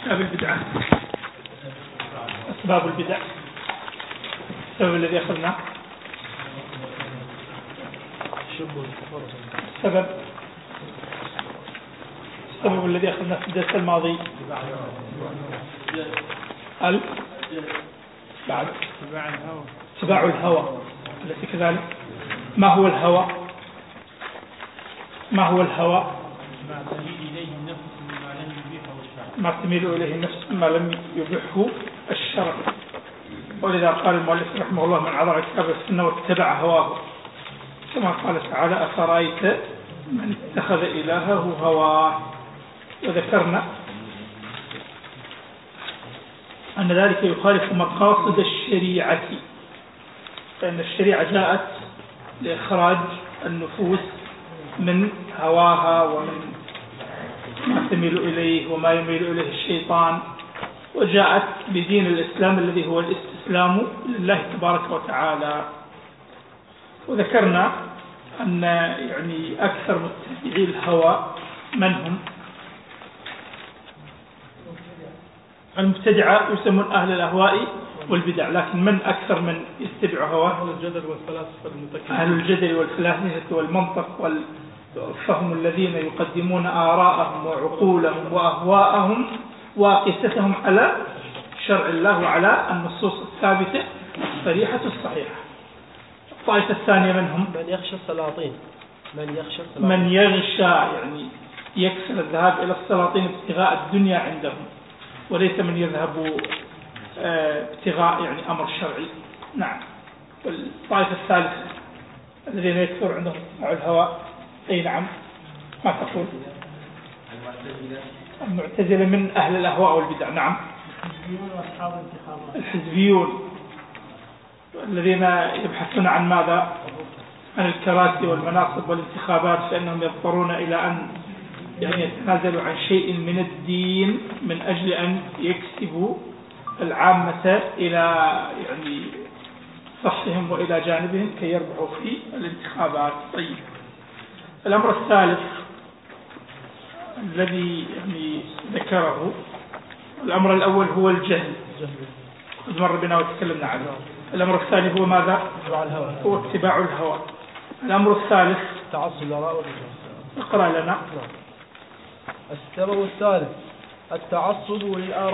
باب البدعة. أسباب البدع. السبب الذي أخذناه السبب الذي أخذناه في الدرس الماضي بعد اتباع الهوى التي كذلك. ما هو الهوى؟ ما تميل إليه النفس مما لم يبحه الشرع. ولذا قال المؤلف رحمه الله: من عرض كتاب السنة واتبع هواه، كما قال تعالى: أفرأيت من اتخذ إلهه هواه. وذكرنا أن ذلك يخالف مقاصد الشريعة، فإن الشريعة جاءت لإخراج النفوس من هواها ومن ما تميل إليه وما يميل إليه الشيطان، وجاءت بدين الإسلام الذي هو الاستسلام لله تبارك وتعالى. وذكرنا أن أكثر متبعي الهوى من هم؟ المبتدعة يسمون أهل الأهواء والبدع، لكن من أكثر من يتبع هواه؟ أهل الجدل والفلاسفة والمنطق والفهم، الذين يقدمون آراءهم وعقولهم وأهواءهم وقيستهم على شرع الله وعلى النصوص الثابتة الصريحة الصحيحة. الطائفة الثانية من هم؟ من يخشى السلاطين، من يغشى يكسر الذهاب إلى السلاطين ابتغاء الدنيا عندهم، وليس من يذهب ابتغاء أمر شرعي. نعم. والطائفة الثالثة الذين يكثر عندهم اتباع الهوى. أي نعم. ما تقول؟ المعتزلة من أهل الأهواء والبدع. نعم. الحزبيون الذين يبحثون عن ماذا؟ عن الكراسي والمناصب والانتخابات، فإنهم يضطرون إلى أن يتنازلوا عن شيء من الدين من أجل أن يكسبوا العامة إلى صفهم وإلى جانبهم كي يربحوا في الانتخابات. طيب، الأمر الثالث الذي ذكره، الأمر الأول هو الجهل، قد مر بنا وتكلمنا عنه. الأمر الثاني هو ماذا؟ هو اتباع الهوى. الأمر الثالث تعصب الآراء والرجال. اقرأ لنا. السبب الثالث التعصب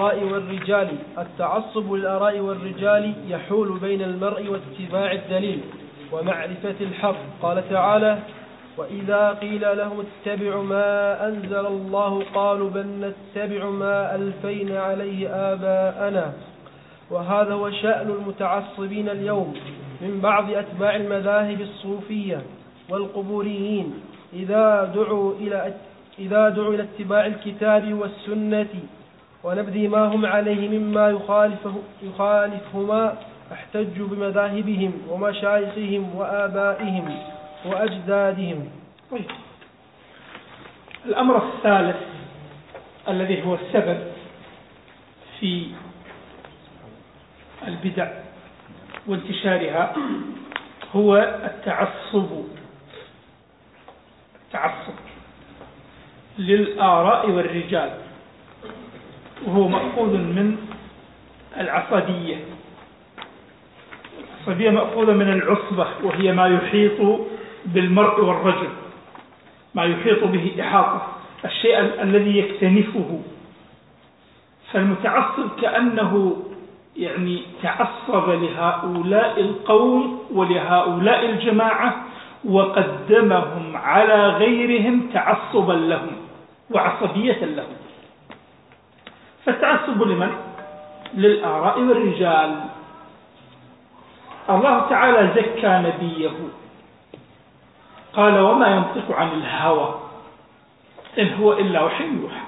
للآراء والرجال يحول بين المرء واتباع الدليل ومعرفة الحق. قال تعالى: وإذا قيل لهم اتبعوا ما أنزل الله قالوا بل نتبع ما ألفينا عليه آباءنا. وهذا هو شأن المتعصبين اليوم من بعض أتباع المذاهب الصوفية والقبوريين، إذا دعوا إلى اتباع الكتاب والسنة ونبذ ما هم عليه مما يخالفهما احتجوا بمذاهبهم ومشايخهم وآبائهم وأجدادهم. الأمر الثالث الذي هو السبب في البدع وانتشارها هو التعصب للآراء والرجال، وهو مأخوذ من العصبية. العصبية مأخوذة من العصبة، وهي ما يحيط بالمرء والرجل، ما يحيط به إحاطة، الشيء الذي يكتنفه. فالمتعصب كأنه تعصب لهؤلاء القوم ولهؤلاء الجماعة وقدمهم على غيرهم تعصبا لهم وعصبية لهم. فالتعصب لمن؟ للآراء والرجال. الله تعالى زكى نبيه، قال: وما ينطق عن الهوى إن هو إلا وحي يوحى.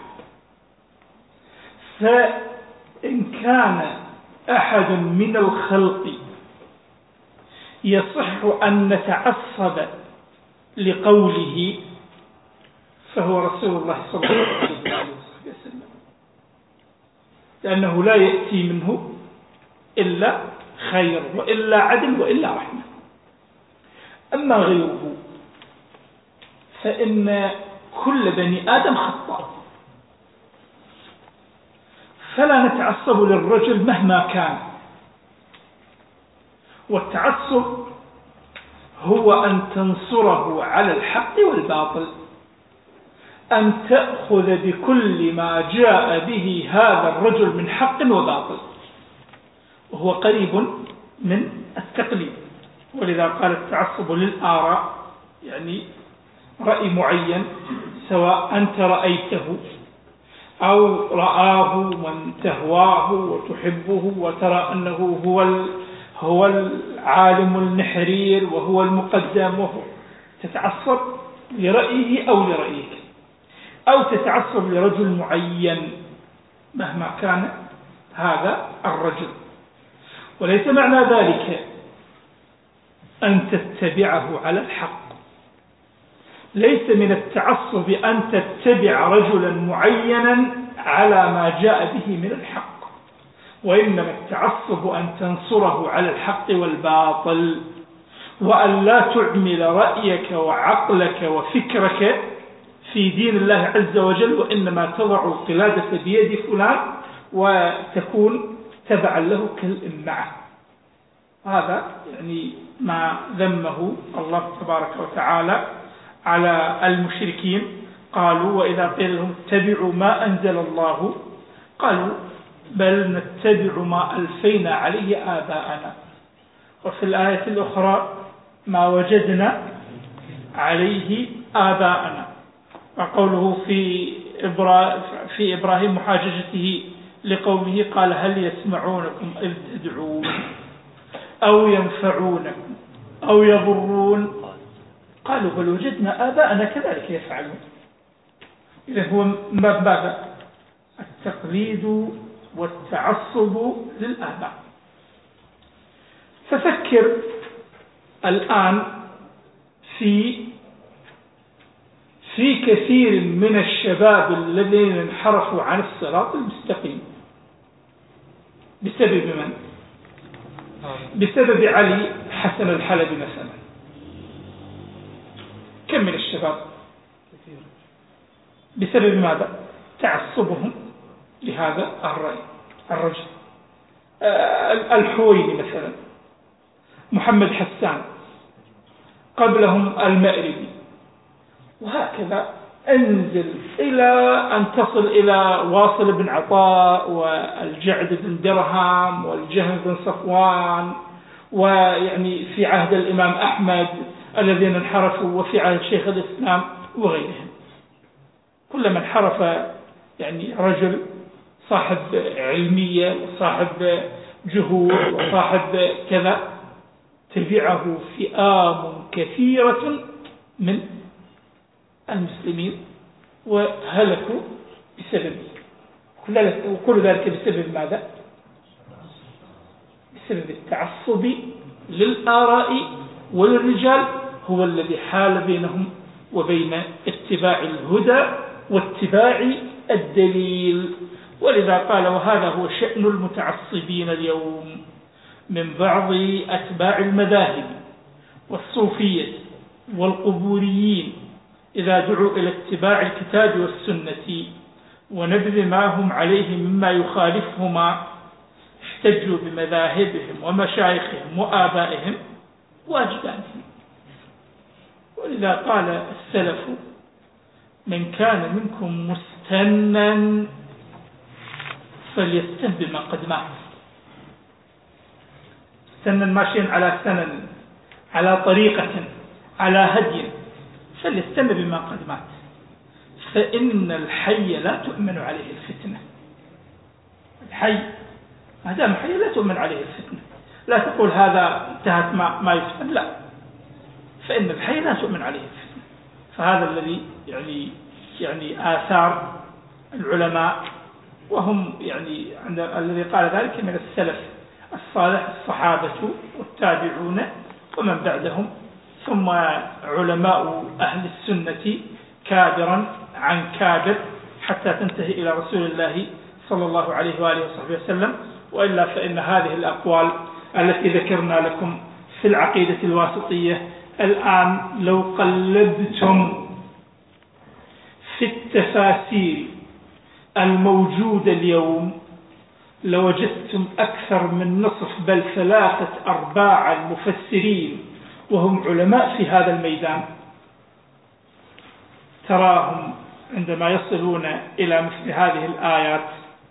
فإن كان أحد من الخلق يصح أن نتعصب لقوله فهو رسول الله صلى الله عليه وسلم، لأنه لا يأتي منه إلا خير وإلا عدل وإلا رحمة. أما غيره فإن كل بني آدم خطاء، فلا نتعصب للرجل مهما كان. والتعصب هو أن تنصره على الحق والباطل، أن تأخذ بكل ما جاء به هذا الرجل من حق وباطل، وهو قريب من التقليد. ولذا قال التعصب للآراء، يعني رأي معين سواء أنت رأيته أو رآه من تهواه وتحبه وترى أنه هو العالم النحرير وهو المقدم، وهو تتعصب لرأيه أو لرأيك، أو تتعصب لرجل معين مهما كان هذا الرجل. وليس معنى ذلك أن تتبعه على الحق. ليس من التعصب أن تتبع رجلا معينا على ما جاء به من الحق، وإنما التعصب أن تنصره على الحق والباطل، وأن لا تعمل رأيك وعقلك وفكرك في دين الله عز وجل، وإنما تضع القلادة بيد فلان وتكون تبعا له كالإمعة. هذا يعني ما ذمه الله تبارك وتعالى على المشركين. قالوا وإذا قيل لهم اتبعوا ما أنزل الله قالوا بل نتبع ما ألفينا عليه آباءنا. وفي الآية الأخرى ما وجدنا عليه آباءنا. وقوله في إبراهيم محاججته لقومه قال هل يسمعونكم إذ تدعون أو ينفعونكم أو يضرون قالوا بل وجدنا آباءنا كذلك يفعلون. إذن هو ماذا؟ التقليد والتعصب للآباء. ففكر الآن في كثير من الشباب الذين انحرفوا عن الصراط المستقيم بسبب من؟ بسبب علي حسن الحلبي مثلا. كم من الشباب بسبب ماذا؟ تعصبهم لهذا الرجل. الحويني مثلا، محمد حسان، قبلهم المأربي، وهكذا انزل إلى أن تصل إلى واصل بن عطاء والجعد بن درهم والجهم بن صفوان، ويعني في عهد الإمام أحمد الذين انحرفوا، وفي عهد شيخ الإسلام وغيرهم. كلما انحرف يعني رجل صاحب علمية وصاحب جهود وصاحب كذا تبعه فئام كثيرة من المسلمين وهلكوا بسبب، وكل ذلك بسبب ماذا؟ بسبب التعصب للآراء والرجال، هو الذي حال بينهم وبين اتباع الهدى واتباع الدليل. ولذا قال وهذا هو شأن المتعصبين اليوم من بعض أتباع المذاهب والصوفية والقبوريين، إذا دعوا إلى اتباع الكتاب والسنة ونبذ ما هم عليه مما يخالفهما احتجوا بمذاهبهم ومشايخهم وآبائهم وأجدادهم. ولذا قال السلف من كان منكم مستنا فليستن بما قد مات. سنا ماشيا على سنن، على طريقة، على هدي، فليستن بما قد مات، فإن الحي لا تؤمن عليه الفتنة. الحي ما دام حي لا تؤمن عليه الفتنة. لا تقول هذا انتهت ما يفتن، لا، فإن الحي لا تؤمن عليه الفتنة. فهذا الذي يعني آثار العلماء، وهم يعني الذي قال ذلك من السلف الصالح الصحابة والتابعون ومن بعدهم، ثم علماء أهل السنة كابرا عن كابر حتى تنتهي إلى رسول الله صلى الله عليه وآله وصحبه وسلم. وإلا فإن هذه الأقوال التي ذكرنا لكم في العقيدة الواسطية الآن لو قلبتم في التفاسير الموجودة اليوم لوجدتم أكثر من نصف بل 3/4 المفسرين وهم علماء في هذا الميدان تراهم عندما يصلون إلى مثل هذه الآيات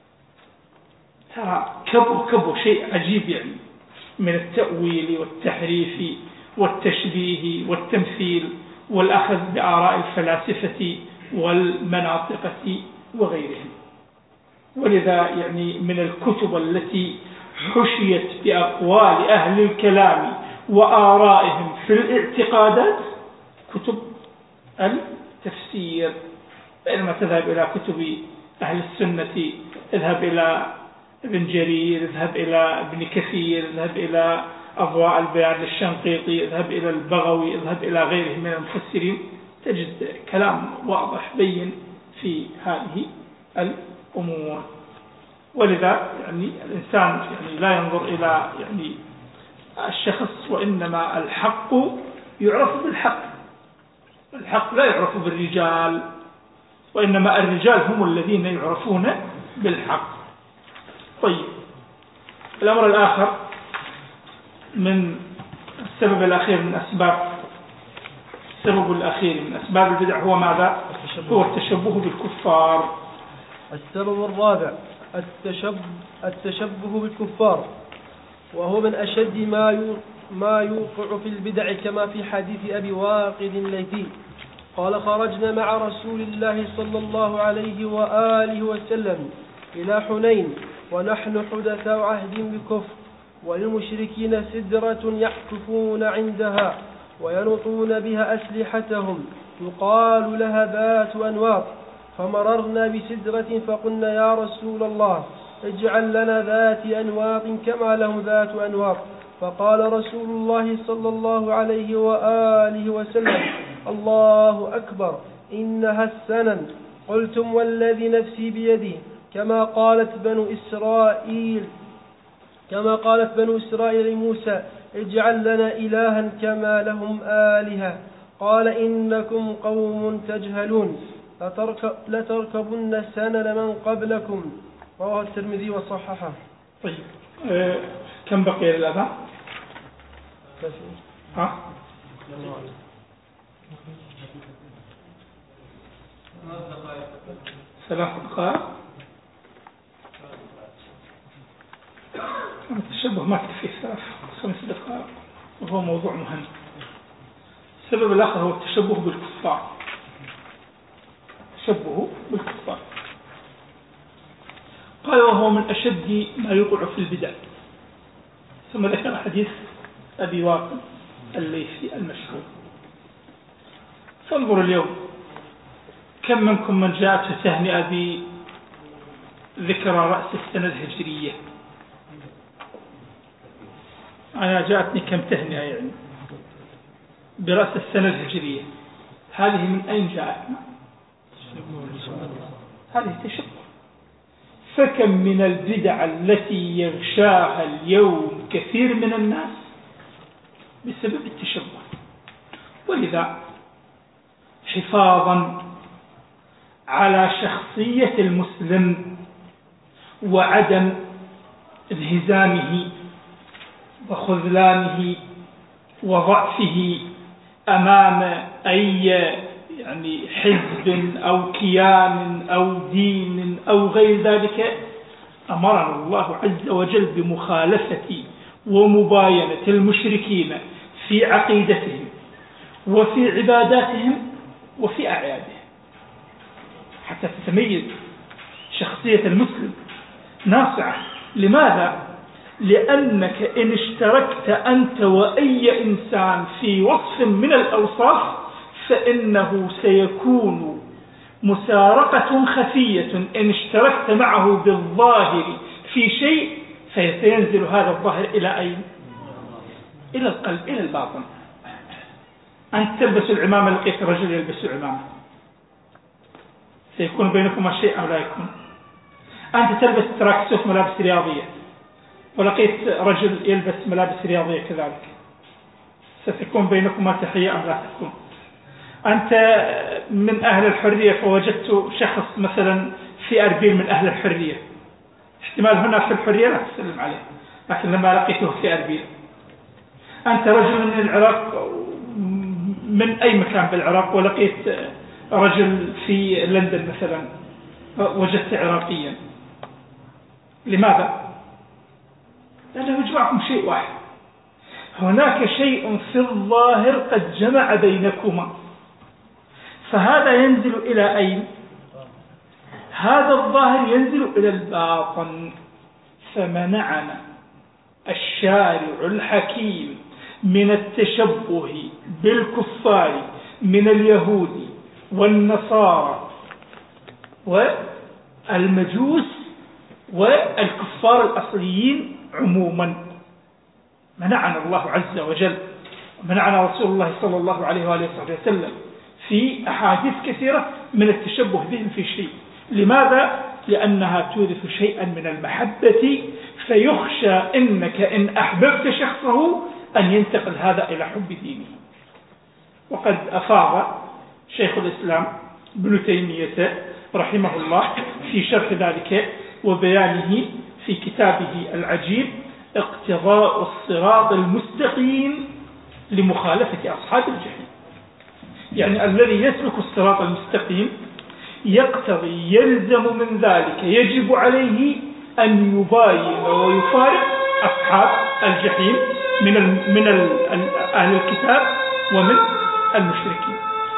ترى كبوا شيء عجيب يعني من التأويل والتحريف والتشبيه والتمثيل والأخذ بآراء الفلاسفة والمناطقة وغيرهم. ولذا يعني من الكتب التي حشيت بأقوال أهل الكلام وآرائهم في الاعتقادات كتب التفسير، بينما تذهب إلى كتب أهل السنة، اذهب إلى ابن جرير، اذهب إلى ابن كثير، اذهب إلى أضواء البيان للشنقيطي، اذهب إلى البغوي، اذهب إلى غيره من المفسرين، تجد كلام واضح بين في هذه الأمور. ولذا يعني الإنسان يعني لا ينظر إلى يعني الشخص، وإنما الحق يعرف بالحق، الحق لا يعرف بالرجال، وإنما الرجال هم الذين يعرفون بالحق. طيب، الأمر الآخر من السبب الأخير من السبب الأخير من أسباب البدع هو ماذا؟ هو التشبه بالكفار. السبب الرابع التشبه بالكفار، وهو من أشد ما يوقع في البدع، كما في حديث أبي واقد الليثي قال: خرجنا مع رسول الله صلى الله عليه وآله وسلم إلى حنين ونحن حدثاء عهد بكفر، وللمشركين سدرة يعكفون عندها وينطون بها أسلحتهم يقال لها ذات أنواط، فمررنا بسدرة فقلنا: يا رسول الله، اجعل لنا ذات أنواط كما لهم ذات أنواط. فقال رسول الله صلى الله عليه وآله وسلم: الله أكبر، إنها السنن. قلتم: والذي نفسي بيده، كما قالت بنو إسرائيل لموسى: اجعل لنا إلها كما لهم آلهة. قال: إنكم قوم تجهلون، لتركبن سنن من قبلكم. رواه الترمذي وصححه. طيب، كم بقي للأذان؟ ثلاث دقائق. التشبه ما تكفي 5 دقائق، وهو موضوع مهم. السبب الآخر هو التشبه بالكفار. قال: وهو من أشد ما يوقع في البدع. ثم ذكر حديث أبي واقد الليثي المشهور. فانظر اليوم كم منكم من جاءته تهنئة بذكرى رأس السنة الهجرية؟ أنا جاءتني كم تهنئة يعني برأس السنة الهجرية. هذه من أين جاءتنا؟ هذه تشبه. فكم من البدع التي يغشاها اليوم كثير من الناس بسبب التشبه. ولذا حفاظا على شخصية المسلم وعدم انهزامه وخذلانه وضعفه أمام أي يعني حزب أو كيان أو دين أو غير ذلك، أمرنا الله عز وجل بمخالفة ومباينة المشركين في عقيدتهم وفي عباداتهم وفي أعيادهم، حتى تتميز شخصية المسلم ناصعة. لماذا؟ لأنك إن اشتركت أنت وأي إنسان في وصف من الأوصاف فإنه سيكون مسارقة خفية. إن اشتركت معه بالظاهر في شيء فسينزل هذا الظاهر إلى أين؟ إلى القلب، إلى الباطن. أنت تلبس العمامة، لقيت رجل يلبس عمامة، سيكون بينكما شيء أو لا يكون؟ أنت تلبس تراكسوت ملابس رياضية ولقيت رجل يلبس ملابس رياضية كذلك، ستكون بينكما تحية أم لا تكون؟ أنت من أهل الحرية فوجدت شخص مثلا في أربيل من أهل الحرية، احتمال هنا في الحرية لا تسلم عليه، لكن لما لقيته في أربيل، أنت رجل من العراق من أي مكان بالعراق ولقيت رجل في لندن مثلا وجدت عراقيا، لماذا؟ لأنه يجمعكم شيء واحد، هناك شيء في الظاهر قد جمع بينكما، فهذا ينزل إلى أين؟ هذا الظاهر ينزل إلى الباطن. فمنعنا الشارع الحكيم من التشبه بالكفار من اليهود والنصارى والمجوس والكفار الأصليين عموما، منعنا الله عز وجل، منعنا رسول الله صلى الله عليه وآله وسلم في أحاديث كثيرة من التشبه بهم في شيء. لماذا؟ لأنها تورث شيئا من المحبة، فيخشى إنك إن أحببت شخصه أن ينتقل هذا إلى حب دينه. وقد أفاض شيخ الإسلام ابن تيمية رحمه الله في شرح ذلك وبيانه في كتابه العجيب اقتضاء الصراط المستقيم لمخالفة أصحاب الجحيم. يعني الذي يسلك الصراط المستقيم يقتضي يلزم من ذلك يجب عليه أن يباين ويفارق أصحاب الجحيم من أهل الكتاب ومن المشركين.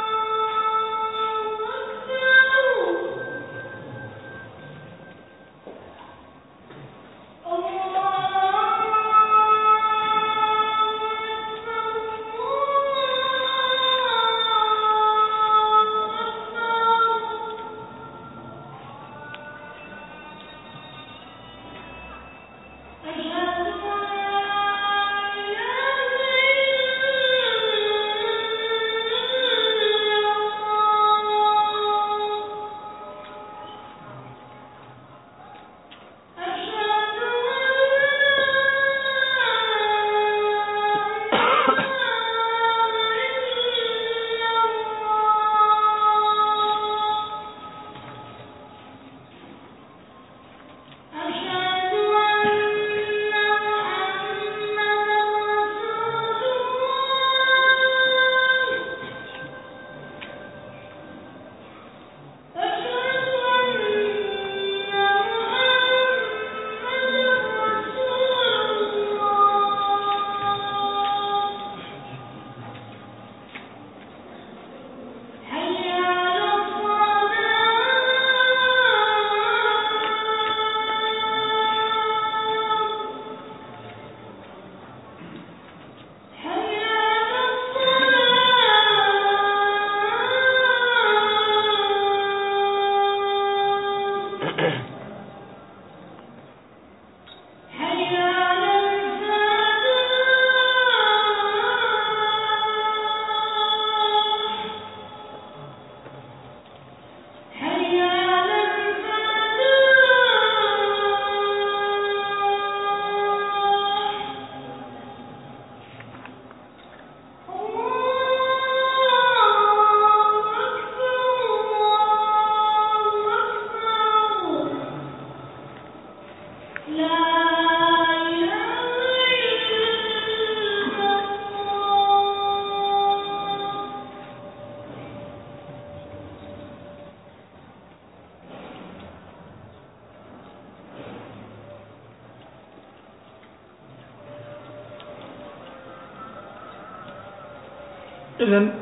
إذن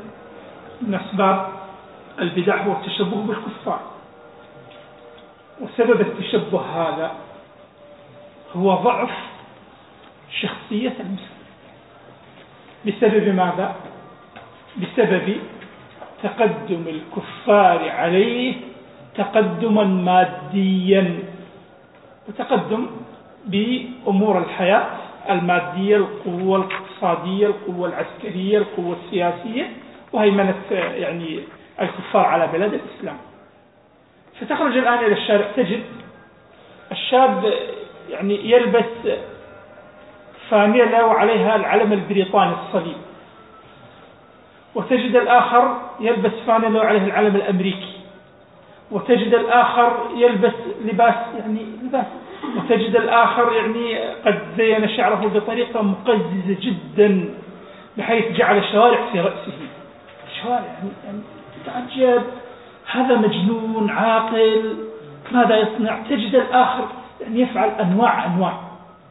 من أسباب البدع هو التشبه بالكفار، وسبب التشبه هذا هو ضعف شخصية المسلم. بسبب ماذا؟ بسبب تقدم الكفار عليه تقدما ماديا، وتقدم بأمور الحياة المادية، القوة الاقتصادية، القوة العسكرية، القوة السياسية، وهيمنة يعني الكفار على بلاد الإسلام. فتخرج الآن إلى الشارع تجد الشاب يعني يلبس فانيلا وعليها العلم البريطاني الصليب، وتجد الآخر يلبس فانيلا وعليها العلم الأمريكي، وتجد الآخر يلبس لباس يعني لباس وتجد الآخر يعني قد زين شعره بطريقة مقززة جدا بحيث جعل شوارع في رأسه، شوارع يعني تعجب، هذا مجنون عاقل ماذا يصنع؟ تجد الآخر يعني يفعل أنواع.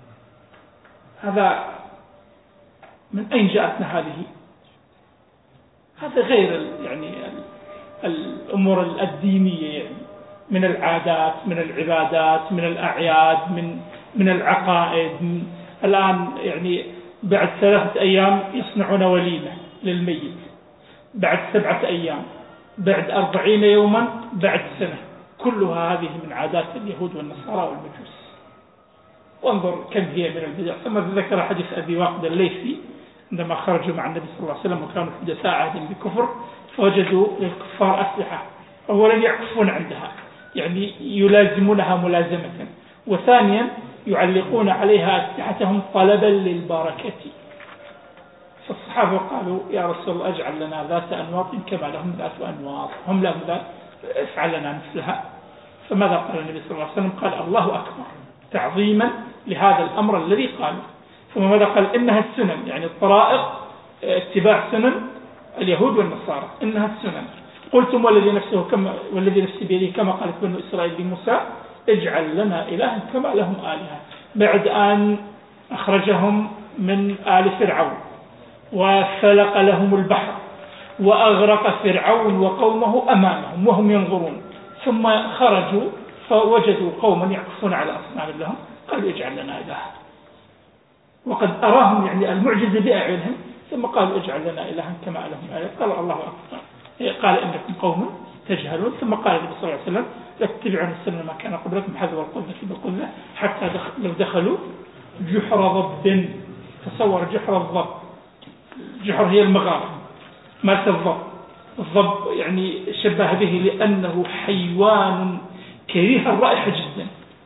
هذا من أين جاءتنا هذه؟ هذا غير يعني الأمور الدينية، يعني من العادات، من العبادات، من الأعياد، من العقائد. الآن يعني بعد 3 أيام يصنعون وليمة للميت، بعد 7 أيام، بعد 40 يوما، بعد سنة. كلها هذه من عادات اليهود والنصارى والمجوس. وانظر كم هي من البدع. ثم ذكر حديث أبي واقد الليثي عندما خرجوا مع النبي صلى الله عليه وسلم وكانوا حدثاء عهد بكفر، فوجدوا للكفار أسلحة، أولا يعكفون عندها يعني يلازمونها ملازمة، وثانيا يعلقون عليها أسلحتهم طلبا للبركة. فالصحابة قالوا يا رسول الله اجعل لنا ذات أنواط كما لهم ذات أنواط، هم لهم ذات، افعل لنا مثلها. فماذا قال النبي صلى الله عليه وسلم؟ قال الله أكبر، تعظيما لهذا الأمر الذي قاله. ثم ماذا قال؟ إنها السنن، يعني الطرائق اتباع سنن اليهود والنصارى، إنها السنن. قلتم والذي نفسي بيده كما قالت بنو إسرائيل لموسى اجعل لنا إلها كما لهم آلهة، بعد أن أخرجهم من آل فرعون وفلق لهم البحر وأغرق فرعون وقومه أمامهم وهم ينظرون، ثم خرجوا فوجدوا قوما يعكفون على أصنام لهم، قالوا اجعل لنا إلها، وقد أراهم يعني المعجزة بأعينهم، ثم قالوا اجعل لنا إلها كما لهم آلهة. قال الله أكبر، قال إنكم قوم تجهلون. ثم قال النبي صلى الله عليه وسلم لا تتبعون السنة ما كان قبلكم حذو القذة بالقذة حتى لو دخلوا جحر ضب. تصور جحر الضب، جحر هي المغارة مالت الضب يعني شبه به لأنه حيوان كريه الرائحة جدا،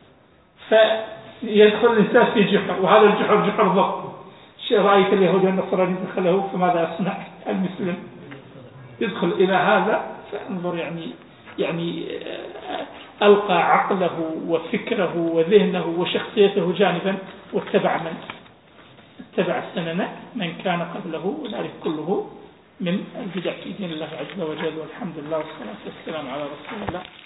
فيدخل الإنسان في جحر، وهذا الجحر جحر ضب. رأيت اليهود والنصارى دخله فماذا يصنع المسلم؟ يدخل إلى هذا. فانظر يعني ألقى عقله وفكره وذهنه وشخصيته جانبا واتبع السنن من كان قبله، وذلك كله من البدع في دين الله عز وجل. والحمد لله والصلاة والسلام على رسول الله.